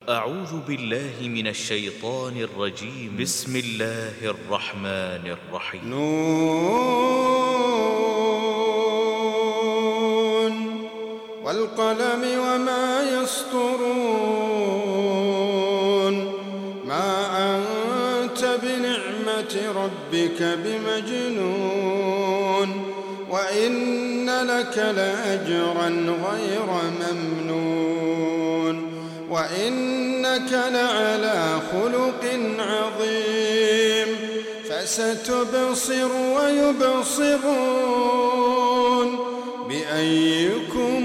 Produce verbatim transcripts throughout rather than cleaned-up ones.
أعوذ بالله من الشيطان الرجيم. بسم الله الرحمن الرحيم. نون والقلم وما يسطرون ما أنت بنعمة ربك بمجنون وإن لك لأجرا غير ممنون وإنك لعلى خلق عظيم فستبصر ويبصرون بأيكم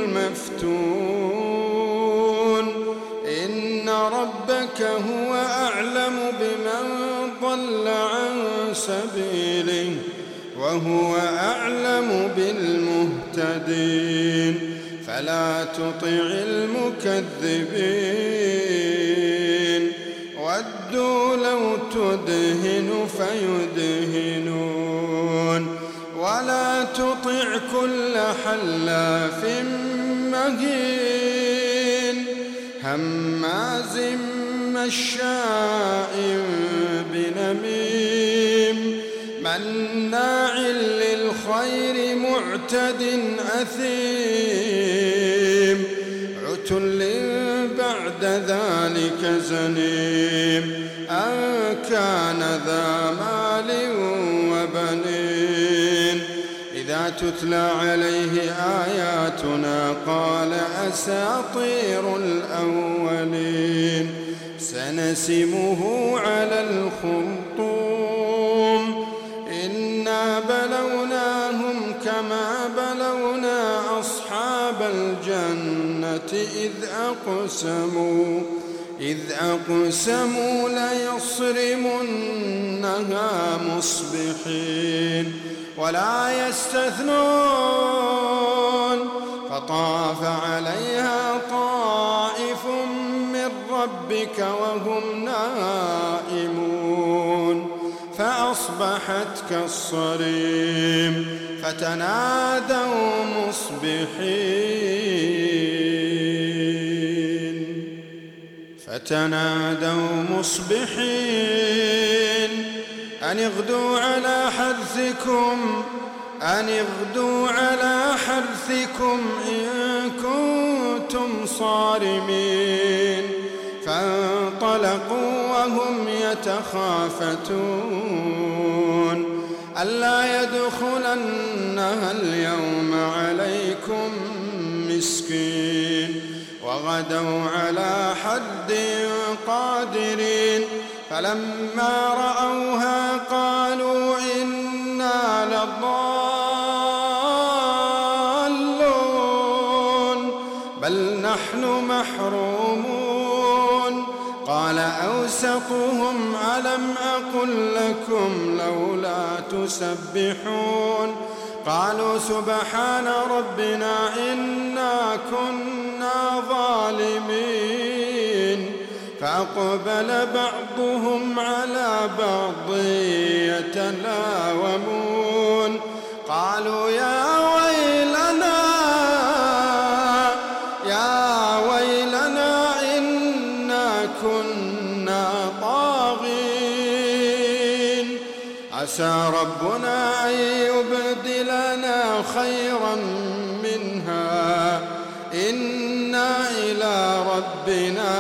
المفتون إن ربك هو أعلم بمن ضل عن سبيله وهو أعلم بالمهتدين فلا تطع المكذبين ودوا لو تدهن فيدهنون ولا تطع كل حلاف مهين هماز مشاء بنميم مناع للخير معتد أثيم عتل بعد ذلك زنيم أن كان ذا مال وبنين إذا تتلى عليه آياتنا قال أساطير الأولين سنسمه على الخرطوم إنا بلوناهم كما بلونا أصحاب الجنة إذ أقسموا إذ أقسموا ليصرمنها مصبحين ولا يستثنون فطاف عليها طائف من ربك وهم نائمون فأصبحت كالصريم فتنادوا مصبحين فتنادوا مصبحين أن اغدوا على حرثكم أن اغدوا على حرثكم إن كنتم صارمين فانطلقوا وهم يتخافتون ألا يدخلنها اليوم عليكم مسكين وغدوا على حد قادرين فلما رأوها قالوا إنا لضالون بل نحن محرومون قال أوسطهم ألم أقل لكم لولا تسبحون قالوا سبحان ربنا إنا كنا ظالمين فأقبل بعضهم على بعض يتلاومون قالوا يا ويلنا يا ويلنا إنا كنا طاغين عسى ربنا أن يبدلنا خيرا منها إنا إلى ربنا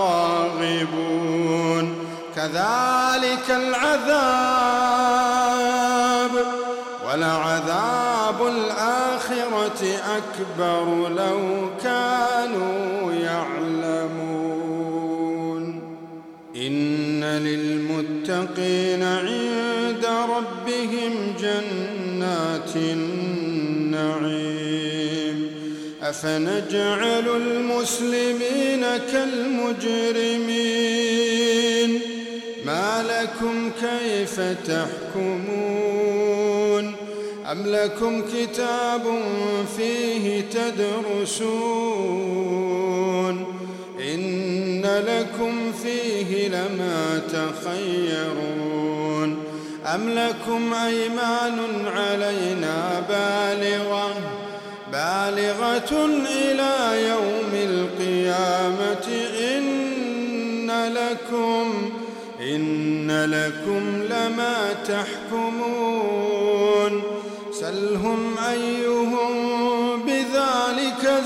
راغبون كذلك العذاب ولعذاب الآخرة أكبر لو كانوا يعلمون إن للمتقين عند ربهم جنات النعيم أفنجعل المسلمين كالمجرمين ما لكم كيف تحكمون أم لكم كتاب فيه تدرسون إن لكم فيه لما تخيرون أم لكم أيمان علينا بالغة بالغة إلى يوم القيامة إن لكم إن لكم لما تحكمون سلهم أيهم بذلك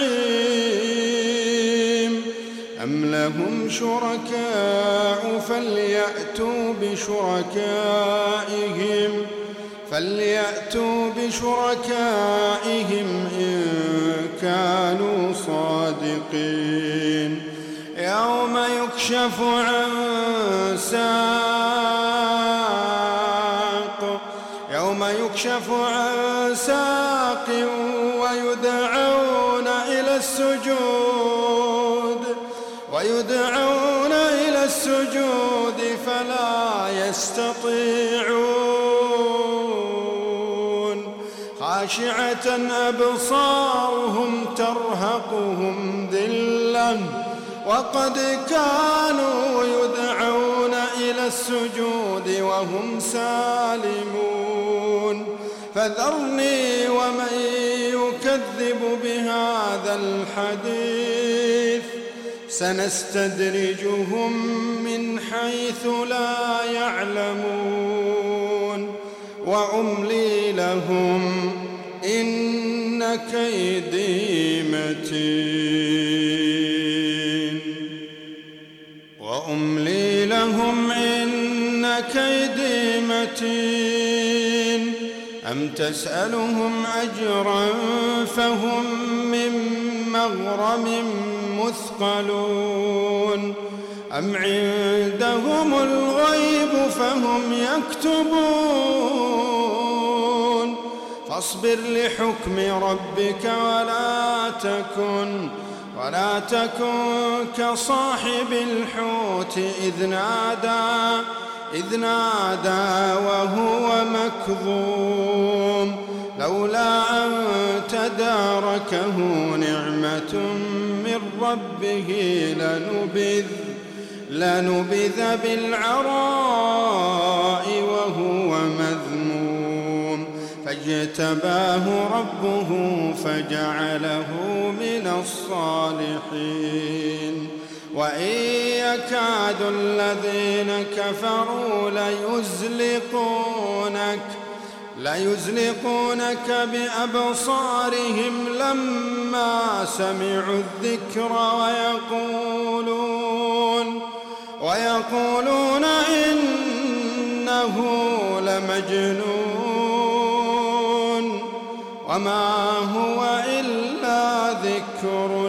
زعيم أم لهم شركاء فليأتوا بشركائهم فليأتوا بشركائهم إن كانوا صادقين يوم يكشف عن ساق يوم يكشف عن ساق ويدعون إلى السجود ويدعون إلى السجود فلا يستطيعون خاشعة أبصارهم ترهقهم ذلة وقد كانوا يدعون إلى السجود وهم سالمون فذرني ومن يكذب بهذا الحديث سنستدرجهم من حيث لا يعلمون وأملي لهم إن كيدي متين وأملي لهم إن كيدي متين أم تسألهم أجرا فهم من مغرم مثقلون أم عندهم الغيب فهم يكتبون فاصبر لحكم ربك ولا تكن ولا تكن كصاحب الحوت إذ نادى إذ نادى وهو مكظوم لولا أن تداركه نعمة من ربه لنبذ لنبذ بالعراء وهو مذموم فاجتباه ربه فجعله من الصالحين وإن يكاد الذين كفروا ليزلقونك ليزلقونك بأبصارهم لما سمعوا الذكر ويقولون ويقولون إنه لمجنون وما هو إلا ذكر